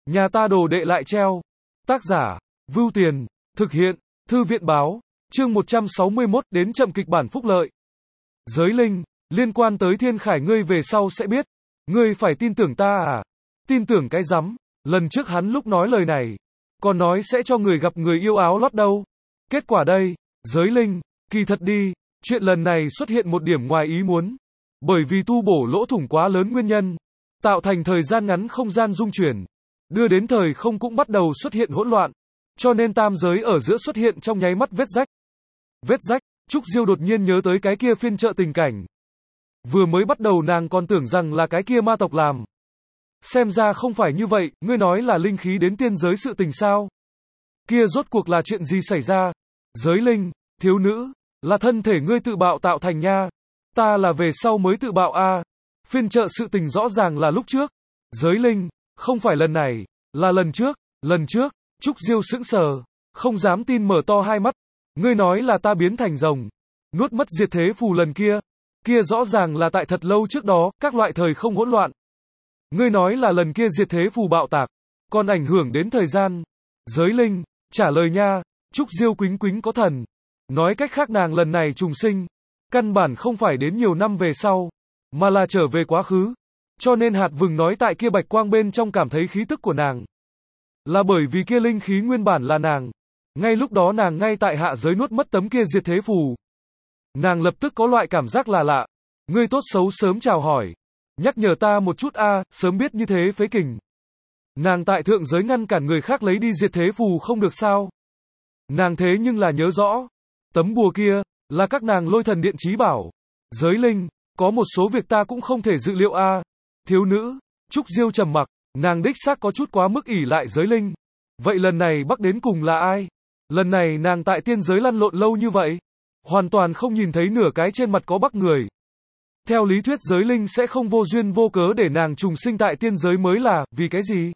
Nhà ta đồ đệ lại treo. Tác giả, Vưu Tiền, thực hiện, Thư viện báo, chương 161 đến chậm kịch bản phúc lợi. Giới linh, liên quan tới Thiên Khải ngươi về sau sẽ biết. Ngươi phải tin tưởng ta à? Tin tưởng cái rắm, lần trước hắn lúc nói lời này, còn nói sẽ cho người gặp người yêu áo lót đâu. Kết quả đây, giới linh, kỳ thật đi, chuyện lần này xuất hiện một điểm ngoài ý muốn. Bởi vì tu bổ lỗ thủng quá lớn nguyên nhân, tạo thành thời gian ngắn không gian dung chuyển, đưa đến thời không cũng bắt đầu xuất hiện hỗn loạn, cho nên tam giới ở giữa xuất hiện trong nháy mắt vết rách. Vết rách, Trúc Diêu đột nhiên nhớ tới cái kia phiên chợ tình cảnh. Vừa mới bắt đầu nàng còn tưởng rằng là cái kia ma tộc làm. Xem ra không phải như vậy, ngươi nói là linh khí đến tiên giới sự tình sao? Kia rốt cuộc là chuyện gì xảy ra? Giới linh, thiếu nữ, là thân thể ngươi tự bạo tạo thành nha. Ta là về sau mới tự bạo a. Phiên chợ sự tình rõ ràng là lúc trước. Giới linh, không phải lần này, là lần trước, Trúc Diêu sững sờ, không dám tin mở to hai mắt. Ngươi nói là ta biến thành rồng, nuốt mất diệt thế phù lần kia. Kia rõ ràng là tại thật lâu trước đó, các loại thời không hỗn loạn. Ngươi nói là lần kia diệt thế phù bạo tạc, còn ảnh hưởng đến thời gian. Giới linh, trả lời nha. Trúc Diêu quính quính có thần. Nói cách khác nàng lần này trùng sinh, căn bản không phải đến nhiều năm về sau, mà là trở về quá khứ. Cho nên hạt vừng nói tại kia bạch quang bên trong cảm thấy khí tức của nàng, là bởi vì kia linh khí nguyên bản là nàng. Ngay lúc đó nàng ngay tại hạ giới nuốt mất tấm kia diệt thế phù. Nàng lập tức có loại cảm giác là lạ. Ngươi tốt xấu sớm chào hỏi, nhắc nhở ta một chút a, sớm biết như thế phế kình. Nàng tại thượng giới ngăn cản người khác lấy đi diệt thế phù không được sao? Nàng thế nhưng là nhớ rõ, tấm bùa kia, là các nàng lôi thần điện chí bảo. Giới linh, có một số việc ta cũng không thể dự liệu a. Thiếu nữ, Trúc Diêu trầm mặc, nàng đích xác có chút quá mức ỷ lại giới linh. Vậy lần này bắc đến cùng là ai? Lần này nàng tại tiên giới lăn lộn lâu như vậy, hoàn toàn không nhìn thấy nửa cái trên mặt có bắc người. Theo lý thuyết giới linh sẽ không vô duyên vô cớ để nàng trùng sinh tại tiên giới mới là, vì cái gì?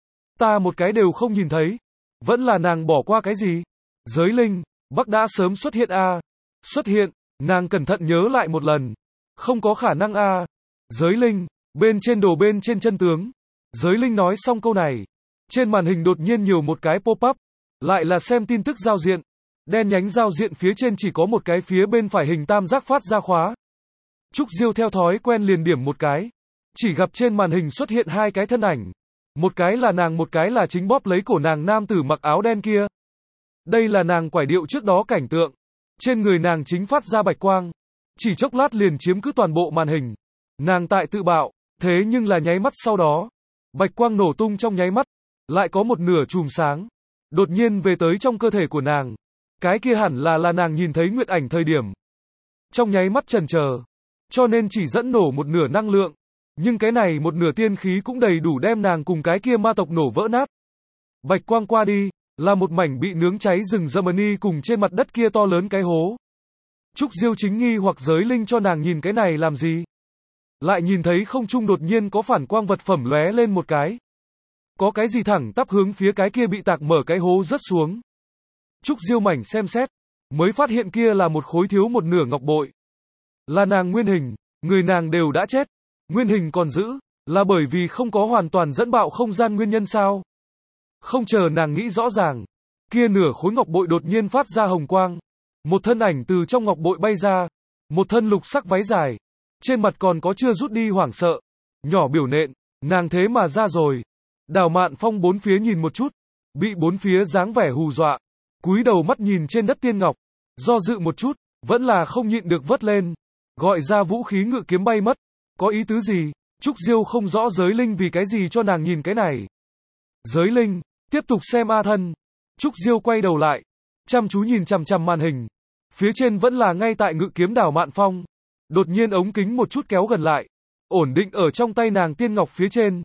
Ta một cái đều không nhìn thấy. Vẫn là nàng bỏ qua cái gì? Giới linh, bắc đã sớm xuất hiện a. Xuất hiện, nàng cẩn thận nhớ lại một lần. Không có khả năng a. Giới linh, bên trên đồ bên trên chân tướng. Giới linh nói xong câu này, trên màn hình đột nhiên nhiều một cái pop-up, lại là xem tin tức giao diện. Đen nhánh giao diện phía trên chỉ có một cái, phía bên phải hình tam giác phát ra khóa. Trúc Diêu theo thói quen liền điểm một cái. Chỉ gặp trên màn hình xuất hiện hai cái thân ảnh. Một cái là nàng, một cái là chính bóp lấy cổ nàng nam tử mặc áo đen kia. Đây là nàng quải điệu trước đó cảnh tượng. Trên người nàng chính phát ra bạch quang. Chỉ chốc lát liền chiếm cứ toàn bộ màn hình. Nàng tại tự bạo, thế nhưng là nháy mắt sau đó, bạch quang nổ tung trong nháy mắt, lại có một nửa chùm sáng đột nhiên về tới trong cơ thể của nàng. Cái kia hẳn là nàng nhìn thấy nguyệt ảnh thời điểm. Trong nháy mắt chần chờ, cho nên chỉ dẫn nổ một nửa năng lượng, nhưng cái này một nửa tiên khí cũng đầy đủ đem nàng cùng cái kia ma tộc nổ vỡ nát. Bạch quang qua đi, là một mảnh bị nướng cháy rừng Germany cùng trên mặt đất kia to lớn cái hố. Trúc Diêu chính nghi hoặc giới linh cho nàng nhìn cái này làm gì? Lại nhìn thấy không trung đột nhiên có phản quang vật phẩm lóe lên một cái. Có cái gì thẳng tắp hướng phía cái kia bị tạc mở cái hố rớt xuống. Trúc Diêu mảnh xem xét, mới phát hiện kia là một khối thiếu một nửa ngọc bội. Là nàng nguyên hình, người nàng đều đã chết. Nguyên hình còn giữ, là bởi vì không có hoàn toàn dẫn bạo không gian nguyên nhân sao? Không chờ nàng nghĩ rõ ràng, kia nửa khối ngọc bội đột nhiên phát ra hồng quang. Một thân ảnh từ trong ngọc bội bay ra, một thân lục sắc váy dài, trên mặt còn có chưa rút đi hoảng sợ. Nhỏ biểu nện, nàng thế mà ra rồi. Đào Mạn Phong bốn phía nhìn một chút, bị bốn phía dáng vẻ hù dọa, cúi đầu mắt nhìn trên đất tiên ngọc, do dự một chút, vẫn là không nhịn được vớt lên, gọi ra vũ khí ngự kiếm bay mất. Có ý tứ gì? Trúc Diêu không rõ giới linh vì cái gì cho nàng nhìn cái này. Giới linh, tiếp tục xem a thân. Trúc Diêu quay đầu lại, chăm chú nhìn chằm chằm màn hình. Phía trên vẫn là ngay tại ngự kiếm Đào Mạn Phong. Đột nhiên ống kính một chút kéo gần lại, ổn định ở trong tay nàng tiên ngọc phía trên.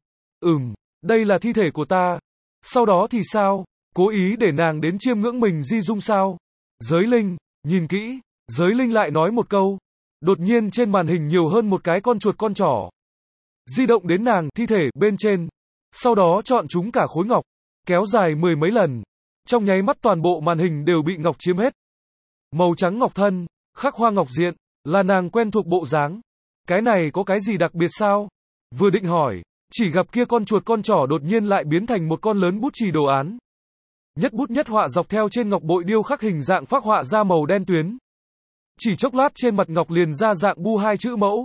Đây là thi thể của ta. Sau đó thì sao? Cố ý để nàng đến chiêm ngưỡng mình di dung sao? Giới linh, nhìn kỹ. Giới linh lại nói một câu. Đột nhiên trên màn hình nhiều hơn một cái con chuột con trỏ. Di động đến nàng thi thể bên trên. Sau đó chọn chúng cả khối ngọc, kéo dài 10 mấy lần. Trong nháy mắt toàn bộ màn hình đều bị ngọc chiếm hết. Màu trắng ngọc thân, khắc hoa ngọc diện, là nàng quen thuộc bộ dáng. Cái này có cái gì đặc biệt sao? Vừa định hỏi, Chỉ gặp kia con chuột con trỏ đột nhiên lại biến thành một con lớn bút chì đồ án. Nhất bút nhất họa dọc theo trên ngọc bội điêu khắc hình dạng phác họa ra màu đen tuyến. Chỉ chốc lát trên mặt ngọc liền ra dạng Bu hai chữ mẫu.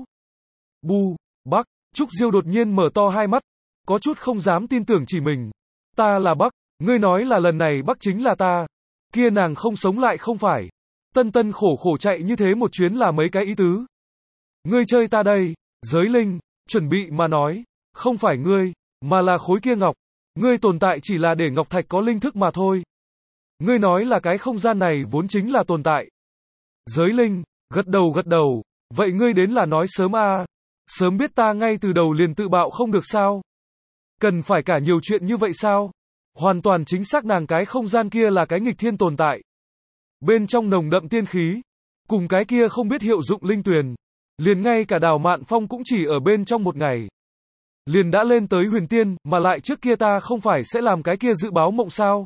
Bu, Bắc, Trúc Diêu đột nhiên mở to hai mắt, có chút không dám tin tưởng chỉ mình. Ta là Bắc, ngươi nói là lần này Bắc chính là ta. Kia nàng không sống lại không phải. Tân tân khổ khổ chạy như thế một chuyến là mấy cái ý tứ. Ngươi chơi ta đây, Giới Linh, chuẩn bị mà nói, không phải ngươi, mà là khối kia ngọc. Ngươi tồn tại chỉ là để ngọc thạch có linh thức mà thôi. Ngươi nói là cái không gian này vốn chính là tồn tại. Giới Linh, gật đầu, vậy ngươi đến là nói sớm à, sớm biết ta ngay từ đầu liền tự bạo không được sao? Cần phải cả nhiều chuyện như vậy sao? Hoàn toàn chính xác nàng cái không gian kia là cái nghịch thiên tồn tại. Bên trong nồng đậm tiên khí, cùng cái kia không biết hiệu dụng linh tuyền, liền ngay cả Đào Mạn Phong cũng chỉ ở bên trong một ngày. Liền đã lên tới huyền tiên, mà lại trước kia ta không phải sẽ làm cái kia dự báo mộng sao?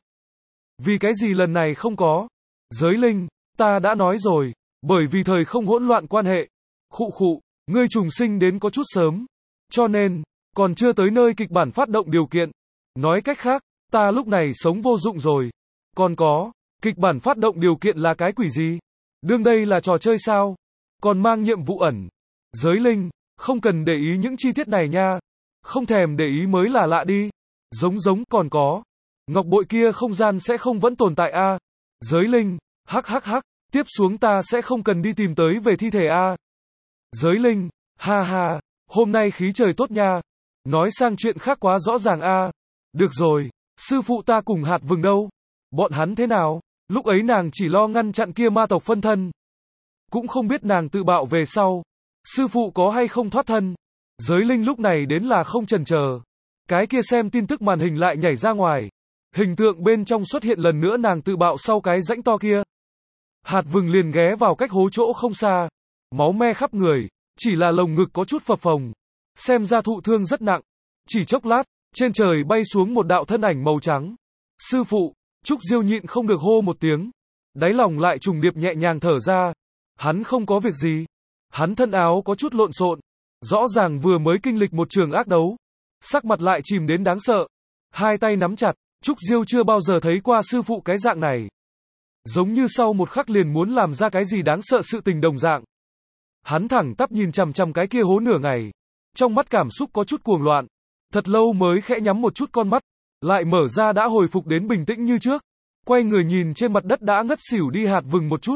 Vì cái gì lần này không có? Giới Linh, ta đã nói rồi, bởi vì thời không hỗn loạn quan hệ. Khụ, ngươi trùng sinh đến có chút sớm. Cho nên, còn chưa tới nơi kịch bản phát động điều kiện. Nói cách khác, ta lúc này sống vô dụng rồi. Còn có, kịch bản phát động điều kiện là cái quỷ gì? Đương đây là trò chơi sao? Còn mang nhiệm vụ ẩn. Giới Linh, không cần để ý những chi tiết này nha. Không thèm để ý mới là lạ đi. Giống còn có. Ngọc bội kia không gian sẽ không vẫn tồn tại a? Giới Linh, hắc, tiếp xuống ta sẽ không cần đi tìm tới về thi thể a. Giới Linh, ha, hôm nay khí trời tốt nha. Nói sang chuyện khác quá rõ ràng a. Được rồi, sư phụ ta cùng hạt vừng đâu? Bọn hắn thế nào? Lúc ấy nàng chỉ lo ngăn chặn kia ma tộc phân thân. Cũng không biết nàng tự bạo về sau. Sư phụ có hay không thoát thân? Giới Linh lúc này đến là không chần chờ. Cái kia xem tin tức màn hình lại nhảy ra ngoài. Hình tượng bên trong xuất hiện lần nữa nàng tự bạo sau cái rãnh to kia. Hạt vừng liền ghé vào cách hố chỗ không xa. Máu me khắp người, chỉ là lồng ngực có chút phập phồng. Xem ra thụ thương rất nặng. Chỉ chốc lát, trên trời bay xuống một đạo thân ảnh màu trắng. Sư phụ, Trúc Diêu nhịn không được hô một tiếng. Đáy lòng lại trùng điệp nhẹ nhàng thở ra. Hắn không có việc gì. Hắn thân áo có chút lộn xộn. Rõ ràng vừa mới kinh lịch một trường ác đấu. Sắc mặt lại chìm đến đáng sợ. Hai tay nắm chặt. Trúc Diêu chưa bao giờ thấy qua sư phụ cái dạng này. Giống như sau một khắc liền muốn làm ra cái gì đáng sợ sự tình đồng dạng. Hắn thẳng tắp nhìn chằm chằm cái kia hố nửa ngày. Trong mắt cảm xúc có chút cuồng loạn. Thật lâu mới khẽ nhắm một chút con mắt. Lại mở ra đã hồi phục đến bình tĩnh như trước. Quay người nhìn trên mặt đất đã ngất xỉu đi hạt vừng một chút.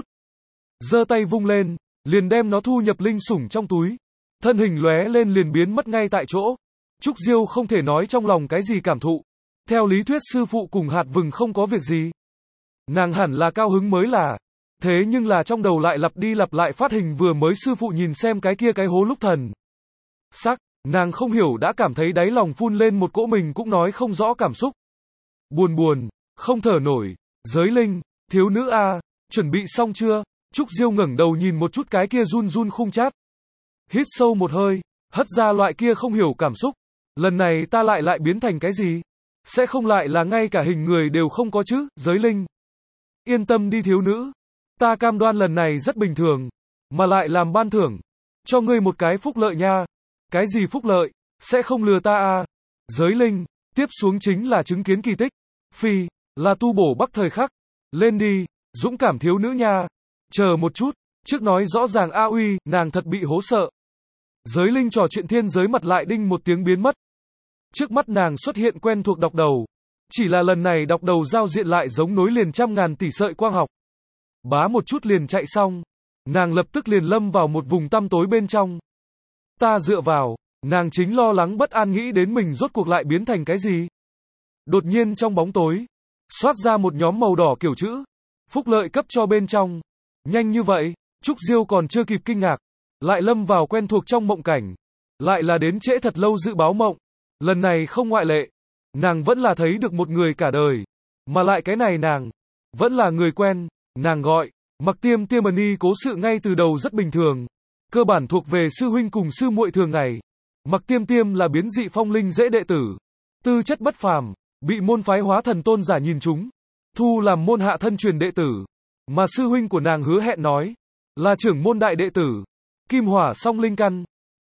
Giơ tay vung lên, liền đem nó thu nhập linh sủng trong túi. Thân hình lóe lên liền biến mất ngay tại chỗ. Trúc Diêu không thể nói trong lòng cái gì cảm thụ. Theo lý thuyết sư phụ cùng hạt vừng không có việc gì. Nàng hẳn là cao hứng mới là. Thế nhưng là trong đầu lại lặp đi lặp lại phát hình vừa mới sư phụ nhìn xem cái kia cái hố lúc thần. Sắc, nàng không hiểu đã cảm thấy đáy lòng phun lên một cỗ mình cũng nói không rõ cảm xúc. Buồn, không thở nổi. Giới Linh, thiếu nữ a, chuẩn bị xong chưa? Trúc Diêu ngẩng đầu nhìn một chút cái kia run khung chát. Hít sâu một hơi, hất ra loại kia không hiểu cảm xúc. Lần này ta lại biến thành cái gì? Sẽ không lại là ngay cả hình người đều không có chứ, Giới Linh. Yên tâm đi thiếu nữ. Ta cam đoan lần này rất bình thường. Mà lại làm ban thưởng. Cho ngươi một cái phúc lợi nha. Cái gì phúc lợi? Sẽ không lừa ta à? Giới Linh. Tiếp xuống chính là chứng kiến kỳ tích. Phi. Là tu bổ Bắc thời khắc. Lên đi. Dũng cảm thiếu nữ nha. Chờ một chút. Trước nói rõ ràng A Uy, nàng thật bị hố sợ. Giới Linh trò chuyện thiên giới mặt lại đinh một tiếng biến mất. Trước mắt nàng xuất hiện quen thuộc đọc đầu. Chỉ là lần này đọc đầu giao diện lại giống nối liền trăm ngàn tỷ sợi quang học. Bá một chút liền chạy xong. Nàng lập tức liền lâm vào một vùng tăm tối bên trong. Ta dựa vào, nàng chính lo lắng bất an nghĩ đến mình rốt cuộc lại biến thành cái gì. Đột nhiên trong bóng tối, xoát ra một nhóm màu đỏ kiểu chữ. Phúc lợi cấp cho bên trong. Nhanh như vậy, Trúc Diêu còn chưa kịp kinh ngạc. Lại lâm vào quen thuộc trong mộng cảnh. Lại là đến trễ thật lâu dự báo mộng. Lần này không ngoại lệ. Nàng vẫn là thấy được một người cả đời. Mà lại cái này nàng vẫn là người quen. Nàng gọi Mặc Tiêm Tiêm cố sự ngay từ đầu rất bình thường. Cơ bản thuộc về sư huynh cùng sư muội thường ngày. Mặc Tiêm Tiêm là biến dị phong linh dễ đệ tử. Tư chất bất phàm. Bị môn phái hóa thần tôn giả nhìn chúng. Thu làm môn hạ thân truyền đệ tử. Mà sư huynh của nàng hứa hẹn nói. Là trưởng môn đại đệ tử. Kim hỏa song linh căn.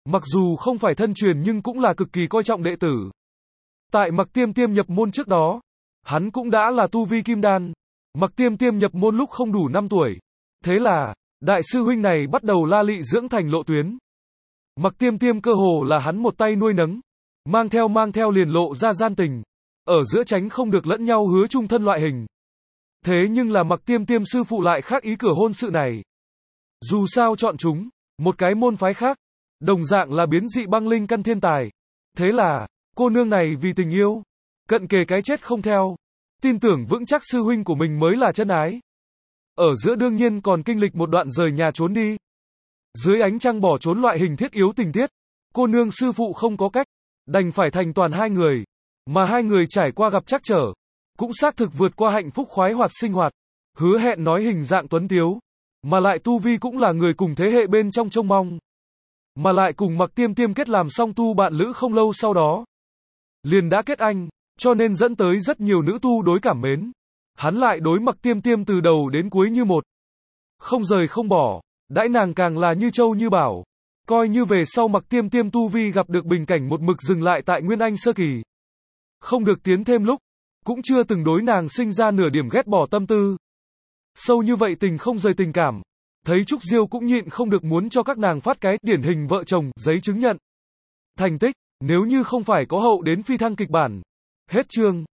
Mặc dù không phải thân truyền nhưng cũng là cực kỳ coi trọng đệ tử. Tại Mặc Tiêm Tiêm nhập môn trước đó, hắn cũng đã là tu vi kim đan. Mặc Tiêm Tiêm nhập môn lúc không đủ 5 tuổi. Thế là, đại sư huynh này bắt đầu la lị dưỡng thành lộ tuyến. Mặc Tiêm Tiêm cơ hồ là hắn một tay nuôi nấng, mang theo liền lộ ra gian tình. Ở giữa tránh không được lẫn nhau hứa chung thân loại hình. Thế nhưng là Mặc Tiêm Tiêm sư phụ lại khác ý cửa hôn sự này. Dù sao chọn chúng, một cái môn phái khác, đồng dạng là biến dị băng linh căn thiên tài. Thế là, cô nương này vì tình yêu, cận kề cái chết không theo, tin tưởng vững chắc sư huynh của mình mới là chân ái. Ở giữa đương nhiên còn kinh lịch một đoạn rời nhà trốn đi. Dưới ánh trăng bỏ trốn loại hình thiết yếu tình tiết, cô nương sư phụ không có cách, đành phải thành toàn hai người. Mà hai người trải qua gặp trắc trở, cũng xác thực vượt qua hạnh phúc khoái hoạt sinh hoạt, hứa hẹn nói hình dạng tuấn tiếu, mà lại tu vi cũng là người cùng thế hệ bên trong trông mong. Mà lại cùng Mặc Tiêm Tiêm kết làm song tu bạn lữ không lâu sau đó, liền đã kết anh, cho nên dẫn tới rất nhiều nữ tu đối cảm mến. Hắn lại đối Mặc Tiêm Tiêm từ đầu đến cuối như một, không rời không bỏ, đãi nàng càng là như châu như bảo. Coi như về sau Mặc Tiêm Tiêm tu vi gặp được bình cảnh một mực dừng lại tại Nguyên Anh sơ kỳ, không được tiến thêm lúc, cũng chưa từng đối nàng sinh ra nửa điểm ghét bỏ tâm tư. Sâu như vậy tình không rời tình cảm, thấy Trúc Diêu cũng nhịn không được muốn cho các nàng phát cái điển hình vợ chồng giấy chứng nhận thành tích, nếu như không phải có hậu đến phi thăng kịch bản. Hết chương.